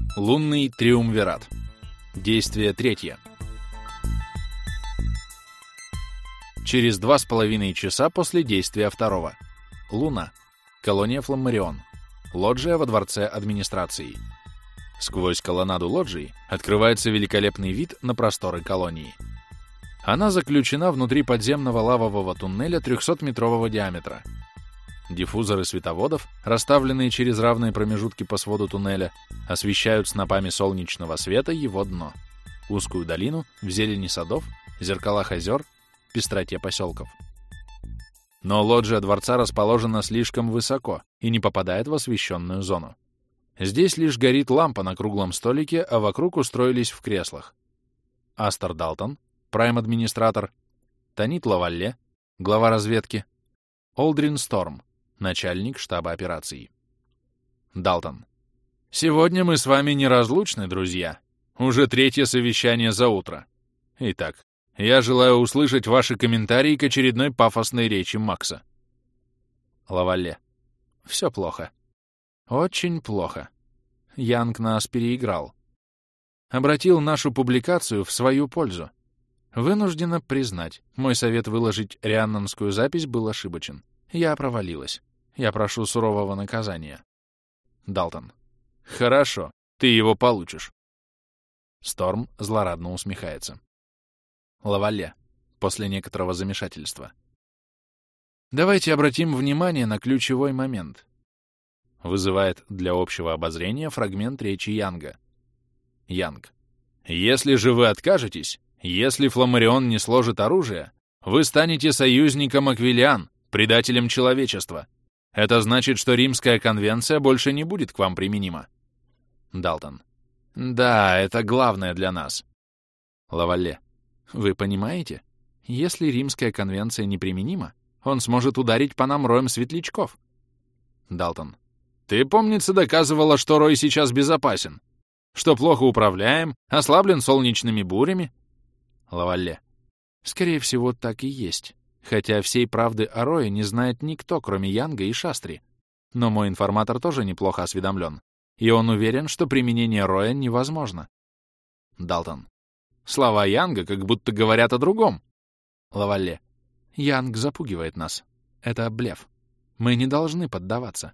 Лунный триумвират. Действие третье. Через 2,5 часа после действия второго. Луна. Колония Фламмарион. Лоджия во дворце администрации. Сквозь колоннаду лоджии открывается великолепный вид на просторы колонии. Она заключена внутри подземного лавового туннеля 300-метрового диаметра. Диффузоры световодов, расставленные через равные промежутки по своду туннеля, освещают снопами солнечного света его дно, узкую долину в зелени садов, зеркалах озер, пестроте поселков. Но лоджия дворца расположена слишком высоко и не попадает в освещенную зону. Здесь лишь горит лампа на круглом столике, а вокруг устроились в креслах Астер Далтон, прайм-администратор, Танит Лавалле, глава разведки, Олдрин Сторм, начальник штаба операций. Далтон. Сегодня мы с вами неразлучны, друзья. Уже 3-е совещание за утро. Итак, я желаю услышать ваши комментарии к очередной пафосной речи Макса. Лавалле. Все плохо. Очень плохо. Янг нас переиграл. Обратил нашу публикацию в свою пользу. Вынуждена признать, мой совет выложить рианнонскую запись был ошибочен. Я провалилась. Я прошу сурового наказания. Далтон. Хорошо, ты его получишь. Сторм злорадно усмехается. Лавалле. После некоторого замешательства. Давайте обратим внимание на ключевой момент. Вызывает для общего обозрения фрагмент речи Янга. Янг. Если же вы откажетесь, если Фламмарион не сложит оружие, вы станете союзником Аквилиан, предателем человечества. Это значит, что Римская конвенция больше не будет к вам применима. Далтон. Да, это главное для нас. Лавалле. Вы понимаете? Если Римская конвенция неприменима, он сможет ударить по нам роем светлячков. Далтон. Ты, помнится, доказывала, что рой сейчас безопасен, что плохо управляем, ослаблен солнечными бурями. Лавалле. Скорее всего, так и есть. Хотя всей правды о рое не знает никто, кроме Янга и Шастри. Но мой информатор тоже неплохо осведомлен, и он уверен, что применение роя невозможно. Далтон. Слова Янга как будто говорят о другом. Лавалле. Янг запугивает нас. Это блеф. Мы не должны поддаваться.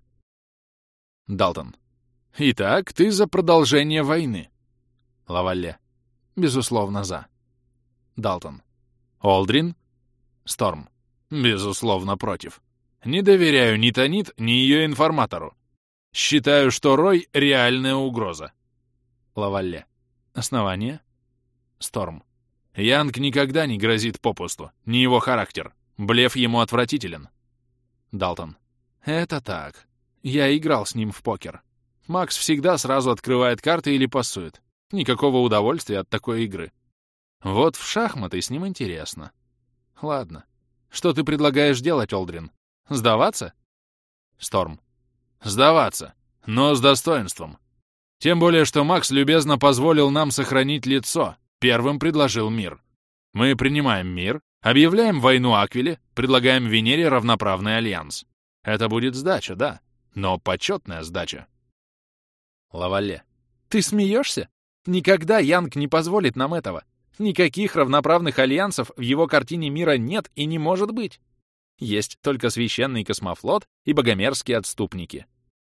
Далтон. Итак, ты за продолжение войны. Лавалле. Безусловно, за. Далтон. Олдрин. Сторм. Безусловно, против. Не доверяю ни Танит, ни ее информатору. Считаю, что рой — реальная угроза. Лавалле. Основание? Сторм. Янг никогда не грозит попусту, не его характер. Блеф ему отвратителен. Далтон. Это так. Я играл с ним в покер. Макс всегда сразу открывает карты или пасует. Никакого удовольствия от такой игры. Вот в шахматы с ним интересно. Ладно. Что ты предлагаешь делать, Олдрин? Сдаваться? Сторм. Сдаваться, но с достоинством. Тем более, что Макс любезно позволил нам сохранить лицо, первым предложил мир. Мы принимаем мир, объявляем войну Аквиле, предлагаем Венере равноправный альянс. Это будет сдача, да, но почетная сдача. Лавалле. Ты смеешься? Никогда Янг не позволит нам этого. Никаких равноправных альянсов в его картине мира нет и не может быть. Есть только священный космофлот и богомерзкие отступники.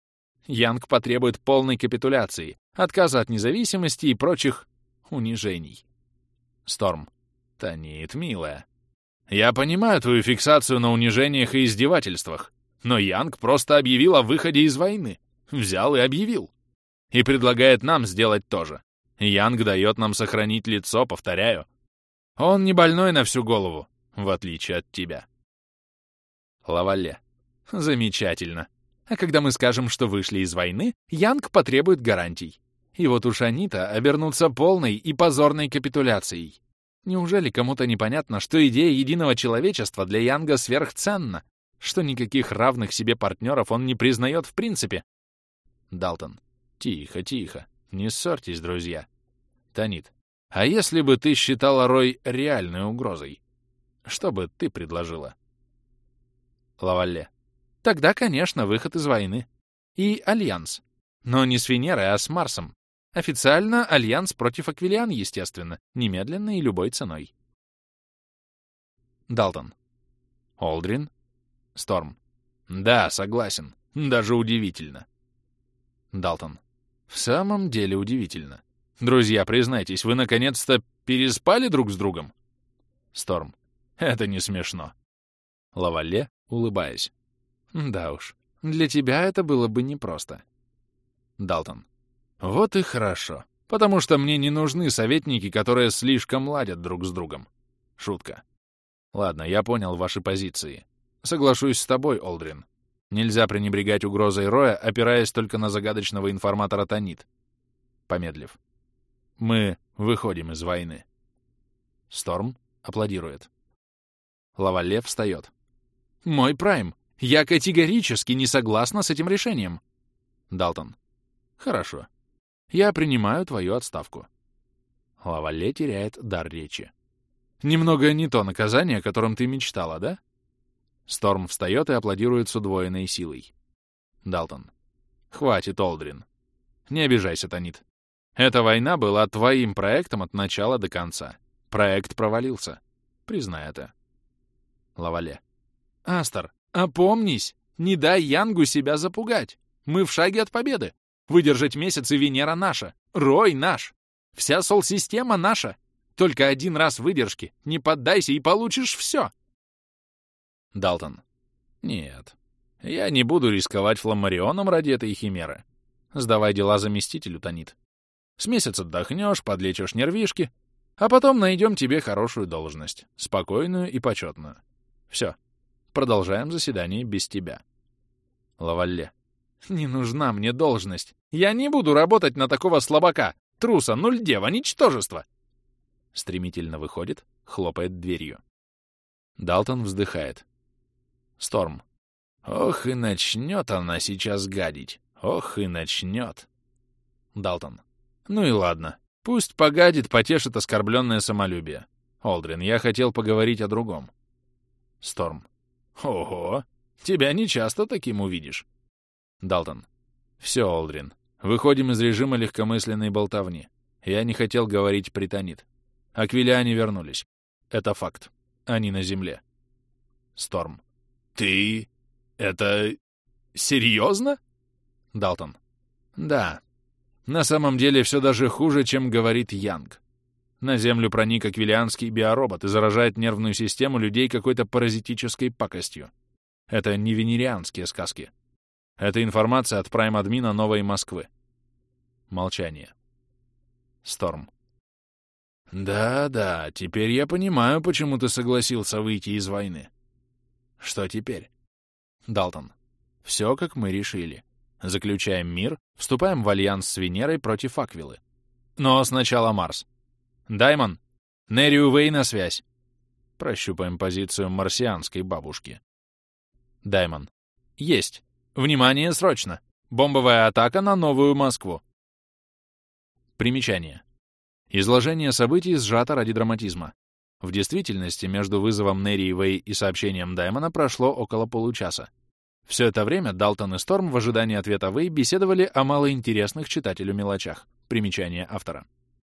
Янг потребует полной капитуляции, отказа от независимости и прочих унижений. Сторм. Танит, милая. Я понимаю твою фиксацию на унижениях и издевательствах, но Янг просто объявил о выходе из войны. Взял и объявил. И предлагает нам сделать то же. Янг дает нам сохранить лицо, повторяю. Он не больной на всю голову, в отличие от тебя. Лавалле. Замечательно. А когда мы скажем, что вышли из войны, Янг потребует гарантий. И вот уж они-то обернутся полной и позорной капитуляцией. Неужели кому-то непонятно, что идея единого человечества для Янга сверхценна, что никаких равных себе партнеров он не признает в принципе? Далтон. Тихо, тихо. Не ссорьтесь, друзья. Танит. А если бы ты считала рой реальной угрозой? Что бы ты предложила? Лавалле. Тогда, конечно, выход из войны. И альянс. Но не с Венерой, а с Марсом. Официально альянс против Аквилиан, естественно, немедленно и любой ценой. Далтон. Олдрин. Сторм. Да, согласен. Даже удивительно. Далтон. В самом деле удивительно. Друзья, признайтесь, вы наконец-то переспали друг с другом? Сторм. Это не смешно. Лавалле, улыбаясь. Да уж, для тебя это было бы непросто. Далтон. Вот и хорошо, потому что мне не нужны советники, которые слишком ладят друг с другом. Шутка. Ладно, я понял ваши позиции. Соглашусь с тобой, Олдрин. Нельзя пренебрегать угрозой Роя, опираясь только на загадочного информатора Танит. Помедлив. Мы выходим из войны. Сторм аплодирует. Лавалле встает. Мой Прайм, я категорически не согласна с этим решением. Далтон. Хорошо. Я принимаю твою отставку. Лавалле теряет дар речи. Немного не то наказание, о котором ты мечтала, да? Сторм встает и аплодирует с удвоенной силой. Далтон. Хватит, Олдрин. Не обижайся, Танит. Эта война была твоим проектом от начала до конца. Проект провалился. Признай это. Лавалле. Астер, опомнись! Не дай Янгу себя запугать. Мы в шаге от победы. Выдержать месяц, и Венера наша. Рой наш. Вся Сол-система наша. Только один раз выдержки. Не поддайся, и получишь все. Далтон. Нет. Я не буду рисковать Фламмарионом ради этой химеры. Сдавай дела заместителю, Танит. С месяц отдохнешь, подлечишь нервишки, а потом найдем тебе хорошую должность, спокойную и почетную. Все. Продолжаем заседание без тебя. Лавалле. Не нужна мне должность. Я не буду работать на такого слабака, труса, нульдева, ничтожества. Стремительно выходит, хлопает дверью. Далтон вздыхает. Сторм. Ох, и начнет она сейчас гадить. Ох, и начнет. Далтон. Ну и ладно. Пусть погадит, потешит оскорбленное самолюбие. Олдрин, я хотел поговорить о другом. Сторм. Ого, тебя не часто таким увидишь. Далтон. Все, Олдрин. Выходим из режима легкомысленной болтовни. Я не хотел говорить при Танит. Аквилиане вернулись. Это факт. Они на земле. Сторм. Ты... это... серьезно? Далтон. Да. На самом деле все даже хуже, чем говорит Янг. На Землю проник аквилианский биоробот и заражает нервную систему людей какой-то паразитической пакостью. Это не венерианские сказки. Это информация от прайм-админа Новой Москвы. Молчание. Сторм. Да-да, теперь я понимаю, почему ты согласился выйти из войны. Что теперь? Далтон. Все, как мы решили. Заключаем мир, вступаем в альянс с Венерой против Аквилы. Но сначала Марс. Даймон, Нерию Вэй на связь. Прощупаем позицию марсианской бабушки. Даймон. Есть. Внимание, срочно. Бомбовая атака на Новую Москву. Примечание. Изложение событий сжато ради драматизма. В действительности, между вызовом Нерии Вэй и сообщением Даймона прошло около получаса. Все это время Далтон и Сторм в ожидании ответа Вэй беседовали о малоинтересных читателю мелочах. Примечание автора.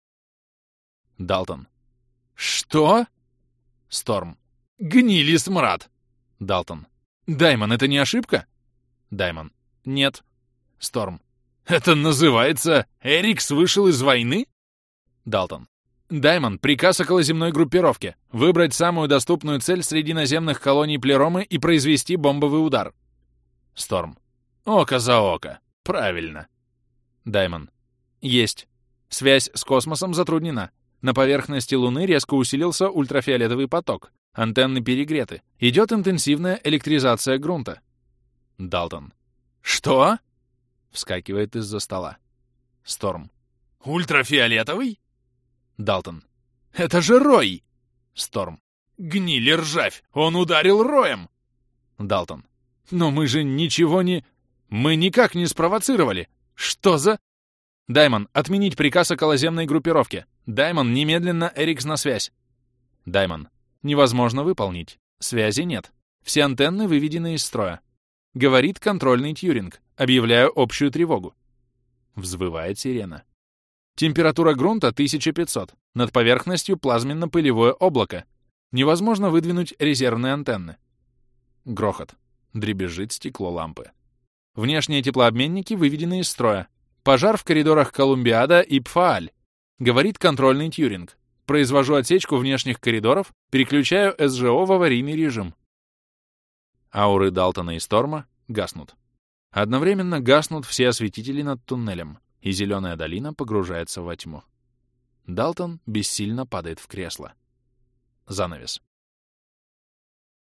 Далтон. Что? Сторм. Гнили смрад. Далтон. Даймон, это не ошибка? Даймон. Нет. Сторм. Это называется «Эрикс вышел из войны»? Далтон. Даймон, приказ околоземной группировке. Выбрать самую доступную цель среди наземных колоний Плеромы и произвести бомбовый удар. Сторм. Око за око. Правильно. Даймон. Есть. Связь с космосом затруднена. На поверхности Луны резко усилился ультрафиолетовый поток. Антенны перегреты. Идет интенсивная электризация грунта. Далтон. Что? Вскакивает из-за стола. Сторм. Ультрафиолетовый? Далтон. Это же Рой! Сторм. Гнили ржавь! Он ударил Роем! Далтон. Но мы же ничего не... Мы никак не спровоцировали! Что за... Даймон, отменить приказ околоземной группировки. Даймон, немедленно Эрикс на связь. Даймон. Невозможно выполнить. Связи нет. Все антенны выведены из строя. Говорит контрольный Тьюринг. Объявляю общую тревогу. Взвывает сирена. Температура грунта 1500, над поверхностью плазменно-пылевое облако. Невозможно выдвинуть резервные антенны. Грохот. Дребезжит стекло лампы. Внешние теплообменники выведены из строя. Пожар в коридорах Колумбиада и Пфааль. Говорит контрольный Тьюринг. Произвожу отсечку внешних коридоров, переключаю СЖО в аварийный режим. Ауры Далтона и Сторма гаснут. Одновременно гаснут все осветители над туннелем, и зеленая долина погружается во тьму. Далтон бессильно падает в кресло. Занавес.